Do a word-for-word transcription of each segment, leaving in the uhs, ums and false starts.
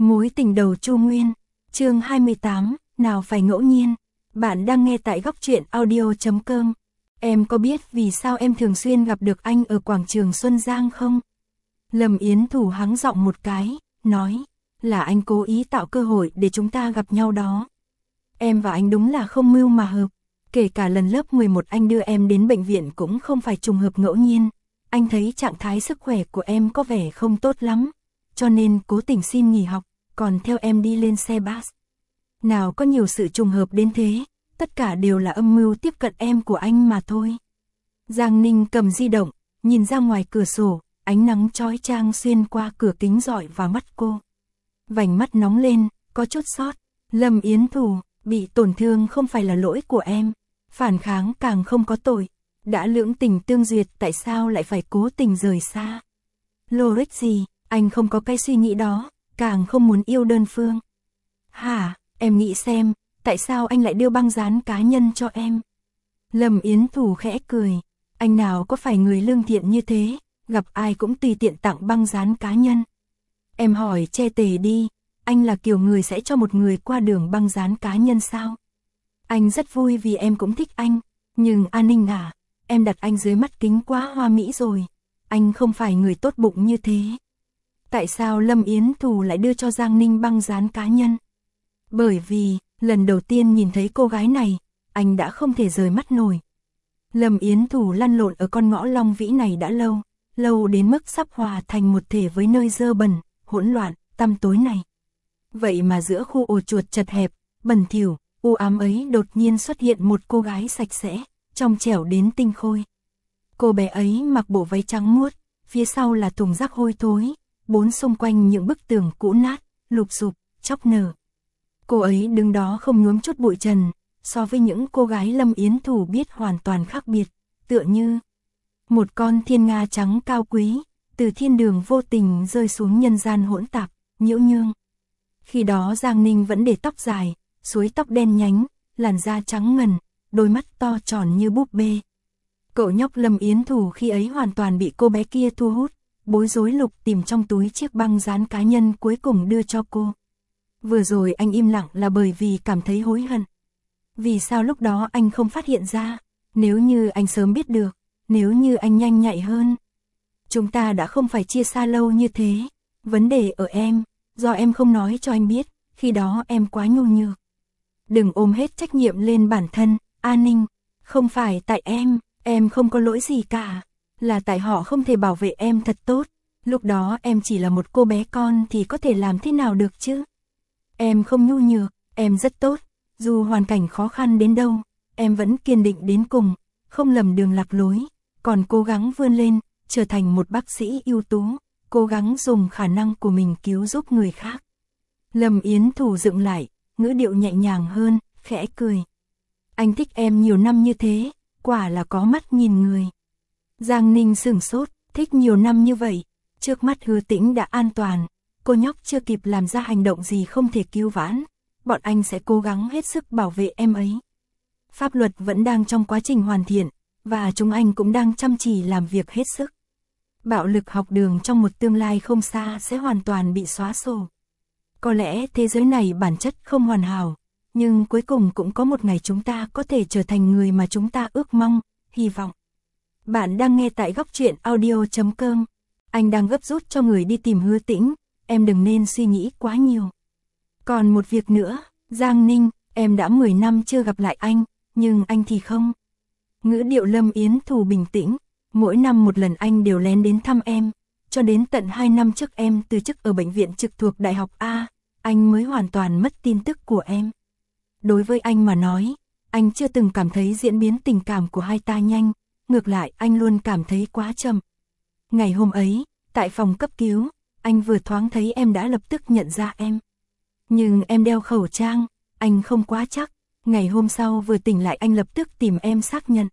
Mối tình đầu Chu Nguyên, chương hai mươi tám, nào phải ngẫu nhiên. Bạn đang nghe tại góc truyện audio chấm com. Em có biết vì sao em thường xuyên gặp được anh ở quảng trường Xuân Giang không? Lâm Yến Thủ hắng giọng một cái, nói, là anh cố ý tạo cơ hội để chúng ta gặp nhau đó. Em và anh đúng là không mưu mà hợp, kể cả lần lớp mười một anh đưa em đến bệnh viện cũng không phải trùng hợp ngẫu nhiên. Anh thấy trạng thái sức khỏe của em có vẻ không tốt lắm, cho nên cố tình xin nghỉ học, còn theo em đi lên xe bus. Nào có nhiều sự trùng hợp đến thế, tất cả đều là âm mưu tiếp cận em của anh mà thôi. Giang Ninh cầm di động, nhìn ra ngoài cửa sổ, ánh nắng chói chang xuyên qua cửa kính rọi vào mắt cô. Vành mắt nóng lên, có chút sót. Lâm Yến Thủ, bị tổn thương không phải là lỗi của em, phản kháng càng không có tội. Đã lưỡng tình tương duyệt tại sao lại phải cố tình rời xa? Logic gì, anh không có cái suy nghĩ đó, càng không muốn yêu đơn phương. Hả, em nghĩ xem, tại sao anh lại đưa băng dán cá nhân cho em? Lâm Yến Thủ khẽ cười, anh nào có phải người lương thiện như thế, gặp ai cũng tùy tiện tặng băng dán cá nhân. Em hỏi che tề đi, anh là kiểu người sẽ cho một người qua đường băng dán cá nhân sao? Anh rất vui vì em cũng thích anh, nhưng An Ninh à, em đặt anh dưới mắt kính quá hoa mỹ rồi, anh không phải người tốt bụng như thế. Tại sao Lâm Yến Thủ lại đưa cho Giang Ninh băng dán cá nhân? Bởi vì, lần đầu tiên nhìn thấy cô gái này, anh đã không thể rời mắt nổi. Lâm Yến Thủ lăn lộn ở con ngõ Long Vĩ này đã lâu, lâu đến mức sắp hòa thành một thể với nơi dơ bẩn, hỗn loạn, tăm tối này. Vậy mà giữa khu ổ chuột chật hẹp, bẩn thỉu, u ám ấy đột nhiên xuất hiện một cô gái sạch sẽ, trong trẻo đến tinh khôi. Cô bé ấy mặc bộ váy trắng muốt, phía sau là thùng rác hôi thối, bốn xung quanh những bức tường cũ nát, lụp xụp, chóc nở. Cô ấy đứng đó không nhuốm chút bụi trần, so với những cô gái Lâm Yến Thủ biết hoàn toàn khác biệt, tựa như một con thiên nga trắng cao quý, từ thiên đường vô tình rơi xuống nhân gian hỗn tạp, nhiễu nhương. Khi đó Giang Ninh vẫn để tóc dài, suối tóc đen nhánh, làn da trắng ngần, đôi mắt to tròn như búp bê. Cậu nhóc Lâm Yến Thủ khi ấy hoàn toàn bị cô bé kia thu hút, bối rối lục tìm trong túi chiếc băng dán cá nhân cuối cùng đưa cho cô. Vừa rồi anh im lặng là bởi vì cảm thấy hối hận. Vì sao lúc đó anh không phát hiện ra? Nếu như anh sớm biết được, nếu như anh nhanh nhạy hơn, chúng ta đã không phải chia xa lâu như thế. Vấn đề ở em, do em không nói cho anh biết, khi đó em quá nhu nhược. Đừng ôm hết trách nhiệm lên bản thân, An Ninh, không phải tại em, em không có lỗi gì cả, là tại họ không thể bảo vệ em thật tốt. Lúc đó em chỉ là một cô bé con thì có thể làm thế nào được chứ? Em không nhu nhược, em rất tốt, dù hoàn cảnh khó khăn đến đâu, em vẫn kiên định đến cùng, không lầm đường lạc lối, còn cố gắng vươn lên, trở thành một bác sĩ ưu tú, cố gắng dùng khả năng của mình cứu giúp người khác. Lâm Yến Thủ dựng lại, ngữ điệu nhẹ nhàng hơn, khẽ cười. Anh thích em nhiều năm như thế, quả là có mắt nhìn người. Giang Ninh sửng sốt, thích nhiều năm như vậy, trước mắt Hứa Tĩnh đã an toàn, cô nhóc chưa kịp làm ra hành động gì không thể cứu vãn, bọn anh sẽ cố gắng hết sức bảo vệ em ấy. Pháp luật vẫn đang trong quá trình hoàn thiện, và chúng anh cũng đang chăm chỉ làm việc hết sức. Bạo lực học đường trong một tương lai không xa sẽ hoàn toàn bị xóa sổ. Có lẽ thế giới này bản chất không hoàn hảo, nhưng cuối cùng cũng có một ngày chúng ta có thể trở thành người mà chúng ta ước mong, hy vọng. Bạn đang nghe tại góc truyện audio chấm com. Anh đang gấp rút cho người đi tìm Hứa Tĩnh, em đừng nên suy nghĩ quá nhiều. Còn một việc nữa, Giang Ninh, em đã mười năm chưa gặp lại anh, nhưng anh thì không. Ngữ điệu Lâm Yến Thủ bình tĩnh, mỗi năm một lần anh đều lén đến thăm em, cho đến tận hai năm trước em từ chức ở bệnh viện trực thuộc Đại học A, anh mới hoàn toàn mất tin tức của em. Đối với anh mà nói, anh chưa từng cảm thấy diễn biến tình cảm của hai ta nhanh, ngược lại anh luôn cảm thấy quá chậm. Ngày hôm ấy, tại phòng cấp cứu, anh vừa thoáng thấy em đã lập tức nhận ra em. Nhưng em đeo khẩu trang, anh không quá chắc. Ngày hôm sau vừa tỉnh lại anh lập tức tìm em xác nhận.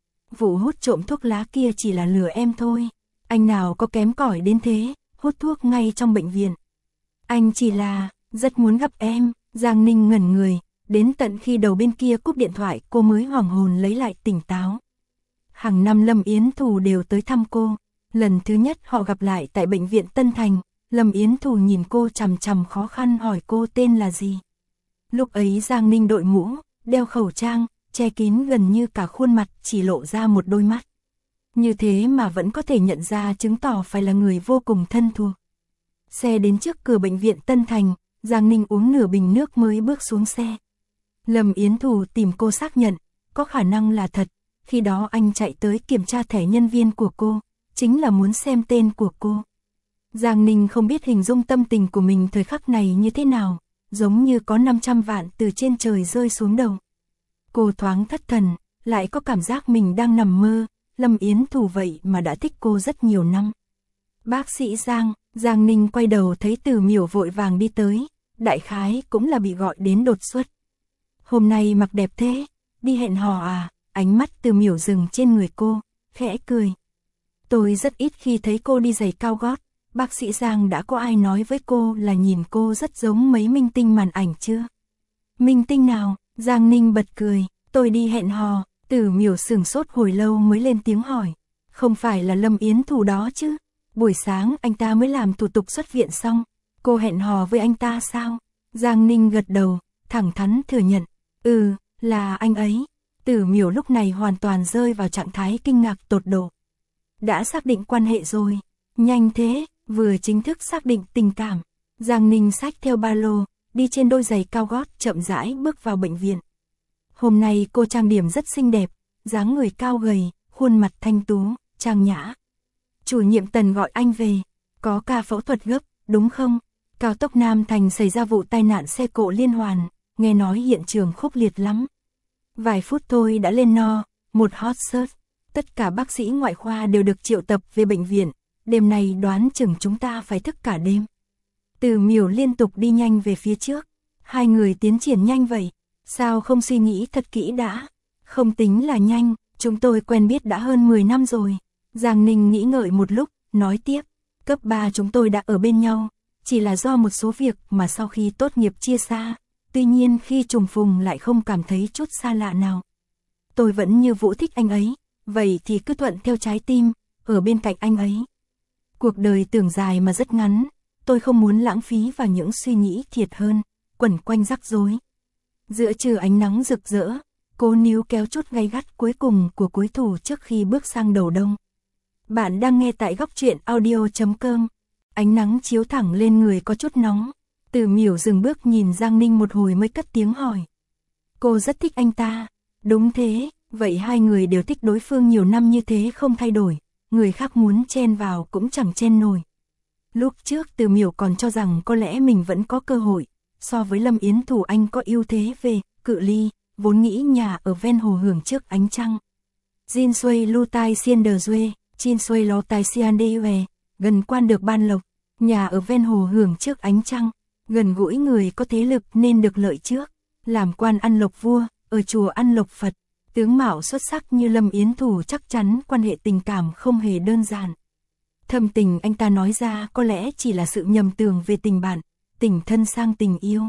Vụ hút trộm thuốc lá kia chỉ là lừa em thôi. Anh nào có kém cỏi đến thế, hút thuốc ngay trong bệnh viện. Anh chỉ là, rất muốn gặp em. Giang Ninh ngẩn người, đến tận khi đầu bên kia cúp điện thoại cô mới hoàng hồn lấy lại tỉnh táo. Hàng năm Lâm Yến Thủ đều tới thăm cô. Lần thứ nhất họ gặp lại tại bệnh viện Tân Thành, Lâm Yến Thủ nhìn cô chằm chằm khó khăn hỏi cô tên là gì. Lúc ấy Giang Ninh đội mũ, đeo khẩu trang, che kín gần như cả khuôn mặt, chỉ lộ ra một đôi mắt. Như thế mà vẫn có thể nhận ra, chứng tỏ phải là người vô cùng thân thuộc. Xe đến trước cửa bệnh viện Tân Thành, Giang Ninh uống nửa bình nước mới bước xuống xe. Lâm Yến Thủ tìm cô xác nhận, có khả năng là thật, khi đó anh chạy tới kiểm tra thẻ nhân viên của cô, chính là muốn xem tên của cô. Giang Ninh không biết hình dung tâm tình của mình thời khắc này như thế nào, giống như có năm trăm vạn từ trên trời rơi xuống đầu. Cô thoáng thất thần, lại có cảm giác mình đang nằm mơ, Lâm Yến Thủ vậy mà đã thích cô rất nhiều năm. Bác sĩ Giang, Giang Ninh quay đầu thấy Từ Miểu vội vàng đi tới, đại khái cũng là bị gọi đến đột xuất. Hôm nay mặc đẹp thế, đi hẹn hò à? Ánh mắt Từ Miểu dừng trên người cô, khẽ cười. Tôi rất ít khi thấy cô đi giày cao gót, bác sĩ Giang đã có ai nói với cô là nhìn cô rất giống mấy minh tinh màn ảnh chưa? Minh tinh nào? Giang Ninh bật cười, tôi đi hẹn hò. Từ Miểu sửng sốt hồi lâu mới lên tiếng hỏi, không phải là Lâm Yến Thủ đó chứ? Buổi sáng anh ta mới làm thủ tục xuất viện xong, cô hẹn hò với anh ta sao? Giang Ninh gật đầu, thẳng thắn thừa nhận, ừ, là anh ấy. Từ Miểu lúc này hoàn toàn rơi vào trạng thái kinh ngạc tột độ. Đã xác định quan hệ rồi, nhanh thế, vừa chính thức xác định tình cảm. Giang Ninh xách theo ba lô, đi trên đôi giày cao gót chậm rãi bước vào bệnh viện. Hôm nay cô trang điểm rất xinh đẹp, dáng người cao gầy, khuôn mặt thanh tú, trang nhã. Chủ nhiệm Tần gọi anh về, có ca phẫu thuật gấp, đúng không? Cao tốc Nam Thành xảy ra vụ tai nạn xe cộ liên hoàn, nghe nói hiện trường khốc liệt lắm. Vài phút thôi đã lên no, một hot search, tất cả bác sĩ ngoại khoa đều được triệu tập về bệnh viện, đêm nay đoán chừng chúng ta phải thức cả đêm. Từ Miểu liên tục đi nhanh về phía trước, hai người tiến triển nhanh vậy, sao không suy nghĩ thật kỹ đã? Không tính là nhanh, chúng tôi quen biết đã hơn mười năm rồi. Giang Ninh nghĩ ngợi một lúc, nói tiếp, cấp ba chúng tôi đã ở bên nhau, chỉ là do một số việc mà sau khi tốt nghiệp chia xa, tuy nhiên khi trùng phùng lại không cảm thấy chút xa lạ nào. Tôi vẫn như Vũ thích anh ấy, vậy thì cứ thuận theo trái tim, ở bên cạnh anh ấy. Cuộc đời tưởng dài mà rất ngắn, tôi không muốn lãng phí vào những suy nghĩ thiệt hơn, quẩn quanh rắc rối. Giữa trưa ánh nắng rực rỡ, cô níu kéo chút gay gắt cuối cùng của cuối thu trước khi bước sang đầu đông. Bạn đang nghe tại góc truyện audio chấm com. Ánh nắng chiếu thẳng lên người có chút nóng. Từ Miểu dừng bước nhìn Giang Ninh một hồi mới cất tiếng hỏi. Cô rất thích anh ta. Đúng thế, vậy hai người đều thích đối phương nhiều năm như thế không thay đổi. Người khác muốn chen vào cũng chẳng chen nổi. Lúc trước Từ Miểu còn cho rằng có lẽ mình vẫn có cơ hội. So với Lâm Yến Thủ anh có ưu thế về cự ly, vốn nghĩ nhà ở ven hồ hưởng trước ánh trăng. Jin Suy Lu Tai Sien De Duê, Jin Suy Lo Tai Sien De Duê, gần quan được ban lộc, nhà ở ven hồ hưởng trước ánh trăng, gần gũi người có thế lực nên được lợi trước, làm quan ăn lộc vua, ở chùa ăn lộc Phật, tướng mạo xuất sắc như Lâm Yến Thủ chắc chắn quan hệ tình cảm không hề đơn giản. Thâm tình anh ta nói ra có lẽ chỉ là sự nhầm tưởng về tình bạn, tình thân sang tình yêu.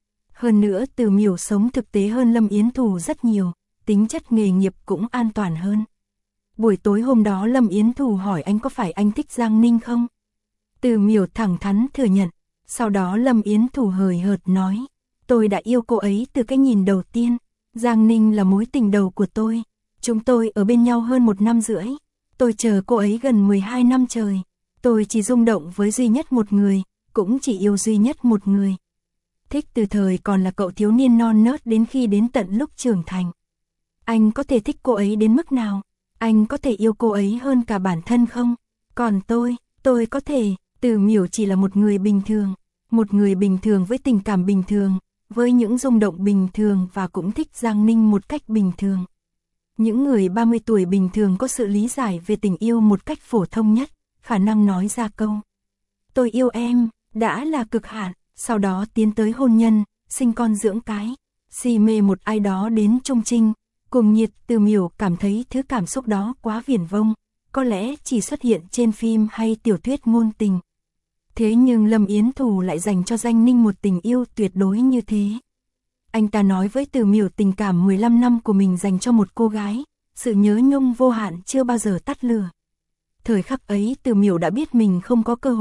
Hơn nữa Từ Miểu sống thực tế hơn Lâm Yến Thủ rất nhiều, tính chất nghề nghiệp cũng an toàn hơn. Buổi tối hôm đó Lâm Yến Thủ hỏi anh có phải anh thích Giang Ninh không? Từ Miểu thẳng thắn thừa nhận, sau đó Lâm Yến Thủ hời hợt nói, tôi đã yêu cô ấy từ cái nhìn đầu tiên, Giang Ninh là mối tình đầu của tôi, chúng tôi ở bên nhau hơn một năm rưỡi, tôi chờ cô ấy gần mười hai năm trời, tôi chỉ rung động với duy nhất một người, cũng chỉ yêu duy nhất một người. Thích từ thời còn là cậu thiếu niên non nớt đến khi đến tận lúc trưởng thành. Anh có thể thích cô ấy đến mức nào? Anh có thể yêu cô ấy hơn cả bản thân không? Còn tôi, tôi có thể, Từ Miểu chỉ là một người bình thường, một người bình thường với tình cảm bình thường, với những rung động bình thường và cũng thích Giang Ninh một cách bình thường. Những người ba mươi tuổi bình thường có sự lý giải về tình yêu một cách phổ thông nhất, khả năng nói ra câu tôi yêu em, đã là cực hạn, sau đó tiến tới hôn nhân, sinh con dưỡng cái, si mê một ai đó đến trung trinh, cùng nhiệt. Từ Miểu cảm thấy thứ cảm xúc đó quá viển vông, có lẽ chỉ xuất hiện trên phim hay tiểu thuyết ngôn tình. Thế nhưng Lâm Yến Thủ lại dành cho Giang Ninh một tình yêu tuyệt đối như thế. Anh ta nói với Từ Miểu tình cảm mười lăm năm của mình dành cho một cô gái, sự nhớ nhung vô hạn chưa bao giờ tắt lửa. Thời khắc ấy Từ Miểu đã biết mình không có cơ hội,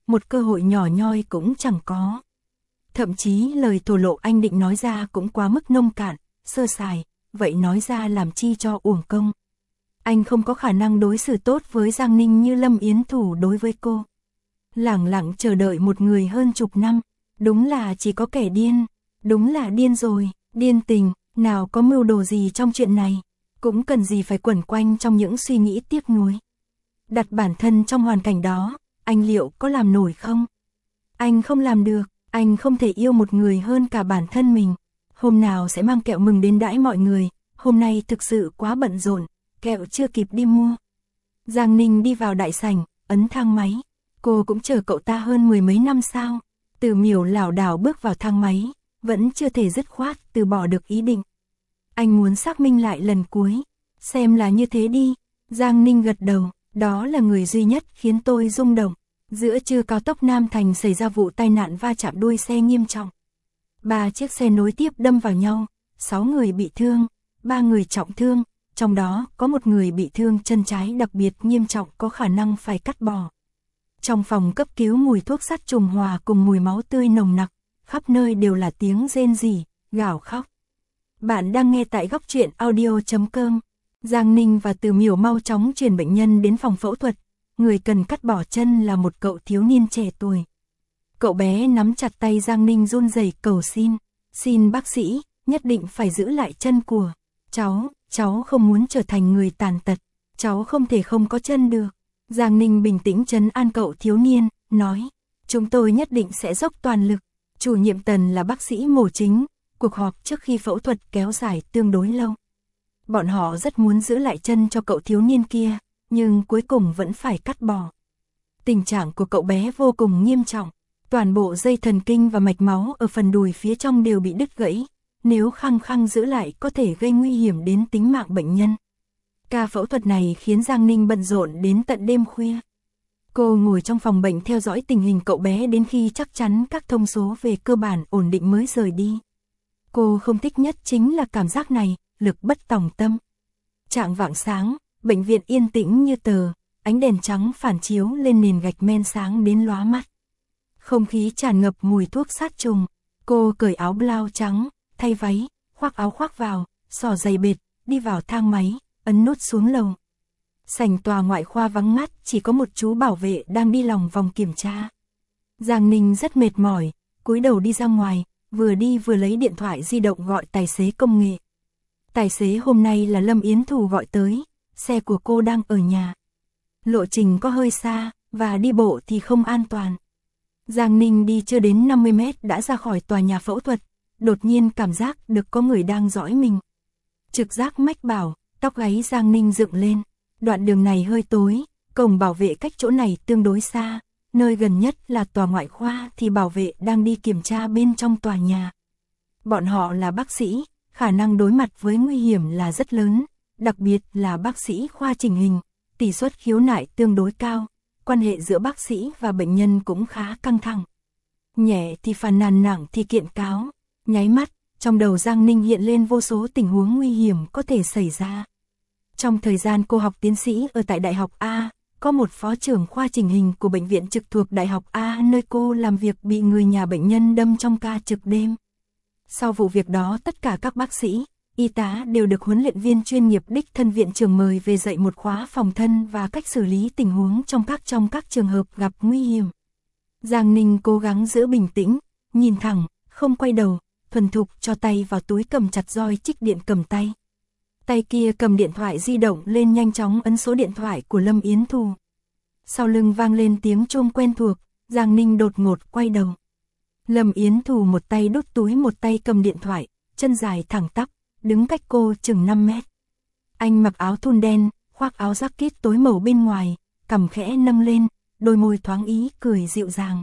một cơ hội nhỏ nhoi cũng chẳng có. Thậm chí lời thổ lộ anh định nói ra cũng quá mức nông cạn, sơ sài, vậy nói ra làm chi cho uổng công. Anh không có khả năng đối xử tốt với Giang Ninh như Lâm Yến Thủ đối với cô. Lẳng lặng chờ đợi một người hơn chục năm, đúng là chỉ có kẻ điên, đúng là điên rồi, điên tình, nào có mưu đồ gì trong chuyện này, cũng cần gì phải quẩn quanh trong những suy nghĩ tiếc nuối. Đặt bản thân trong hoàn cảnh đó, anh liệu có làm nổi không? Anh không làm được, anh không thể yêu một người hơn cả bản thân mình. Hôm nào sẽ mang kẹo mừng đến đãi mọi người, hôm nay thực sự quá bận rộn, kẹo chưa kịp đi mua. Giang Ninh đi vào đại sảnh, ấn thang máy. Cô cũng chờ cậu ta hơn mười mấy năm sao? Từ Miểu lảo đảo bước vào thang máy, vẫn chưa thể dứt khoát từ bỏ được ý định. Anh muốn xác minh lại lần cuối, xem là như thế đi. Giang Ninh gật đầu, đó là người duy nhất khiến tôi rung động. Giữa trưa cao tốc Nam Thành xảy ra vụ tai nạn va chạm đuôi xe nghiêm trọng. Ba chiếc xe nối tiếp đâm vào nhau, sáu người bị thương, ba người trọng thương, trong đó có một người bị thương chân trái đặc biệt nghiêm trọng có khả năng phải cắt bỏ. Trong phòng cấp cứu mùi thuốc sát trùng hòa cùng mùi máu tươi nồng nặc, khắp nơi đều là tiếng rên rỉ, gào khóc. Bạn đang nghe tại góc truyện audio chấm com. Giang Ninh và Từ Miểu mau chóng chuyển bệnh nhân đến phòng phẫu thuật. Người cần cắt bỏ chân là một cậu thiếu niên trẻ tuổi. Cậu bé nắm chặt tay Giang Ninh run rẩy cầu xin. Xin bác sĩ, nhất định phải giữ lại chân của cháu. Cháu không muốn trở thành người tàn tật. Cháu không thể không có chân được. Giang Ninh bình tĩnh trấn an cậu thiếu niên, nói. Chúng tôi nhất định sẽ dốc toàn lực. Chủ nhiệm Tần là bác sĩ mổ chính. Cuộc họp trước khi phẫu thuật kéo dài tương đối lâu. Bọn họ rất muốn giữ lại chân cho cậu thiếu niên kia, nhưng cuối cùng vẫn phải cắt bỏ. Tình trạng của cậu bé vô cùng nghiêm trọng. Toàn bộ dây thần kinh và mạch máu ở phần đùi phía trong đều bị đứt gãy. Nếu khăng khăng giữ lại có thể gây nguy hiểm đến tính mạng bệnh nhân. Ca phẫu thuật này khiến Giang Ninh bận rộn đến tận đêm khuya. Cô ngồi trong phòng bệnh theo dõi tình hình cậu bé đến khi chắc chắn các thông số về cơ bản ổn định mới rời đi. Cô không thích nhất chính là cảm giác này, lực bất tòng tâm. Trạng vạng sáng, bệnh viện yên tĩnh như tờ, ánh đèn trắng phản chiếu lên nền gạch men sáng đến lóa mắt. Không khí tràn ngập mùi thuốc sát trùng. Cô cởi áo blau trắng, thay váy, khoác áo khoác vào, xỏ giày bệt, đi vào thang máy, ấn nút xuống lầu. Sảnh tòa ngoại khoa vắng ngắt, chỉ có một chú bảo vệ đang đi lòng vòng kiểm tra. Giang Ninh rất mệt mỏi, cúi đầu đi ra ngoài, vừa đi vừa lấy điện thoại di động gọi tài xế công nghệ. Tài xế hôm nay là Lâm Yến Thủ gọi tới, xe của cô đang ở nhà. Lộ trình có hơi xa, và đi bộ thì không an toàn. Giang Ninh đi chưa đến năm mươi mét đã ra khỏi tòa nhà phẫu thuật, đột nhiên cảm giác được có người đang dõi mình. Trực giác mách bảo, tóc gáy Giang Ninh dựng lên. Đoạn đường này hơi tối, cổng bảo vệ cách chỗ này tương đối xa, nơi gần nhất là tòa ngoại khoa thì bảo vệ đang đi kiểm tra bên trong tòa nhà. Bọn họ là bác sĩ, khả năng đối mặt với nguy hiểm là rất lớn, đặc biệt là bác sĩ khoa chỉnh hình, tỷ suất khiếu nại tương đối cao, quan hệ giữa bác sĩ và bệnh nhân cũng khá căng thẳng. Nhẹ thì phàn nàn, nặng thì kiện cáo, nháy mắt, trong đầu Giang Ninh hiện lên vô số tình huống nguy hiểm có thể xảy ra. Trong thời gian cô học tiến sĩ ở tại Đại học A, có một phó trưởng khoa chỉnh hình của bệnh viện trực thuộc Đại học A nơi cô làm việc bị người nhà bệnh nhân đâm trong ca trực đêm. Sau vụ việc đó tất cả các bác sĩ, y tá đều được huấn luyện viên chuyên nghiệp đích thân viện trưởng mời về dạy một khóa phòng thân và cách xử lý tình huống trong các trong các trường hợp gặp nguy hiểm. Giang Ninh cố gắng giữ bình tĩnh, nhìn thẳng, không quay đầu, thuần thục cho tay vào túi cầm chặt roi trích điện cầm tay. Tay kia cầm điện thoại di động lên nhanh chóng ấn số điện thoại của Lâm Yến Thù. Sau lưng vang lên tiếng chuông quen thuộc, Giang Ninh đột ngột quay đầu. Lâm Yến Thù một tay đút túi một tay cầm điện thoại, chân dài thẳng tắp, đứng cách cô chừng năm mét. Anh mặc áo thun đen, khoác áo jacket tối màu bên ngoài, cằm khẽ nâng lên, đôi môi thoáng ý cười dịu dàng.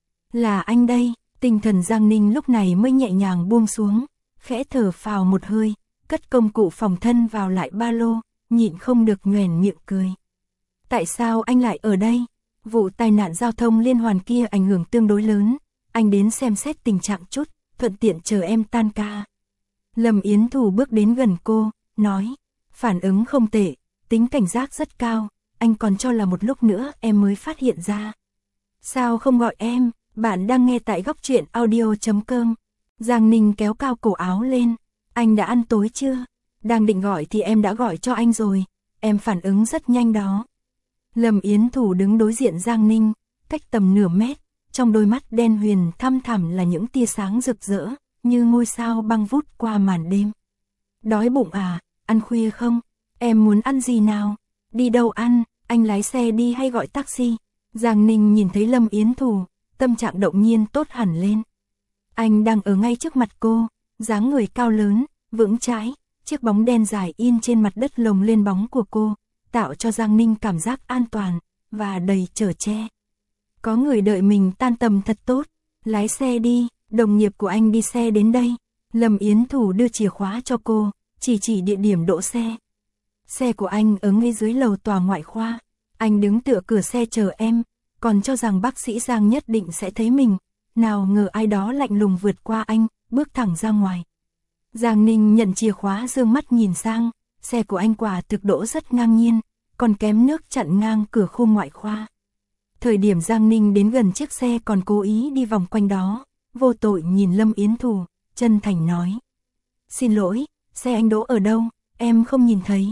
Là anh đây, tinh thần Giang Ninh lúc này mới nhẹ nhàng buông xuống, khẽ thở phào một hơi, cất công cụ phòng thân vào lại ba lô, nhịn không được nhoẻn miệng cười. Tại sao anh lại ở đây? Vụ tai nạn giao thông liên hoàn kia ảnh hưởng tương đối lớn, anh đến xem xét tình trạng chút, thuận tiện chờ em tan ca. Lâm Yến Thù bước đến gần cô, nói, phản ứng không tệ, tính cảnh giác rất cao, anh còn cho là một lúc nữa em mới phát hiện ra. Sao không gọi em, bạn đang nghe tại góc truyện audio.com. Giang Ninh kéo cao cổ áo lên, anh đã ăn tối chưa? Đang định gọi thì em đã gọi cho anh rồi, em phản ứng rất nhanh đó. Lâm Yến Thủ đứng đối diện Giang Ninh, cách tầm nửa mét, trong đôi mắt đen huyền thăm thẳm là những tia sáng rực rỡ, như ngôi sao băng vút qua màn đêm. Đói bụng à, ăn khuya không? Em muốn ăn gì nào? Đi đâu ăn, anh lái xe đi hay gọi taxi? Giang Ninh nhìn thấy Lâm Yến Thủ, tâm trạng động nhiên tốt hẳn lên. Anh đang ở ngay trước mặt cô, dáng người cao lớn, vững chãi, chiếc bóng đen dài in trên mặt đất lồng lên bóng của cô, tạo cho Giang Ninh cảm giác an toàn và đầy chở che. Có người đợi mình tan tầm thật tốt, lái xe đi, đồng nghiệp của anh đi xe đến đây. Lâm Yến Thủ đưa chìa khóa cho cô, chỉ chỉ địa điểm đỗ xe. Xe của anh ở ngay dưới lầu tòa ngoại khoa, anh đứng tựa cửa xe chờ em, còn cho rằng bác sĩ Giang nhất định sẽ thấy mình, nào ngờ ai đó lạnh lùng vượt qua anh, bước thẳng ra ngoài. Giang Ninh nhận chìa khóa dương mắt nhìn sang, xe của anh quả thực đỗ rất ngang nhiên, còn kém nước chặn ngang cửa khu ngoại khoa. Thời điểm Giang Ninh đến gần chiếc xe còn cố ý đi vòng quanh đó, vô tội nhìn Lâm Yến Thủ, chân thành nói. Xin lỗi, xe anh đỗ ở đâu, em không nhìn thấy.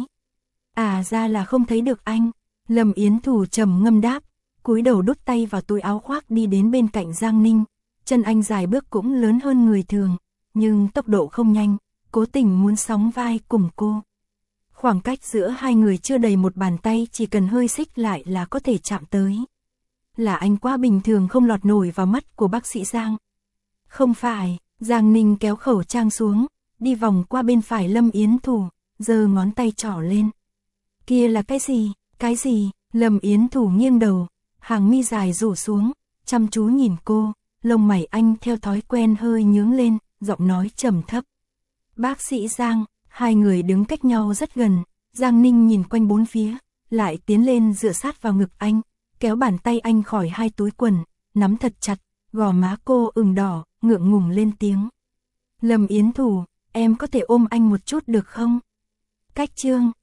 À ra là không thấy được anh. Lâm Yến Thủ trầm ngâm đáp, cúi đầu đút tay vào túi áo khoác đi đến bên cạnh Giang Ninh. Chân anh dài bước cũng lớn hơn người thường, nhưng tốc độ không nhanh, cố tình muốn sóng vai cùng cô. Khoảng cách giữa hai người chưa đầy một bàn tay, chỉ cần hơi xích lại là có thể chạm tới. Là anh quá bình thường không lọt nổi vào mắt của bác sĩ Giang. Không phải, Giang Ninh kéo khẩu trang xuống, đi vòng qua bên phải Lâm Yến Thủ, giơ ngón tay trỏ lên. Kia là cái gì, cái gì? Lâm Yến Thủ nghiêng đầu, hàng mi dài rủ xuống, chăm chú nhìn cô, lông mày anh theo thói quen hơi nhướng lên, giọng nói trầm thấp. Bác sĩ Giang, hai người đứng cách nhau rất gần, Giang Ninh nhìn quanh bốn phía, lại tiến lên dựa sát vào ngực anh, kéo bàn tay anh khỏi hai túi quần, nắm thật chặt, gò má cô ửng đỏ, ngượng ngùng lên tiếng. Lâm Yến Thủ, em có thể ôm anh một chút được không? Cách chương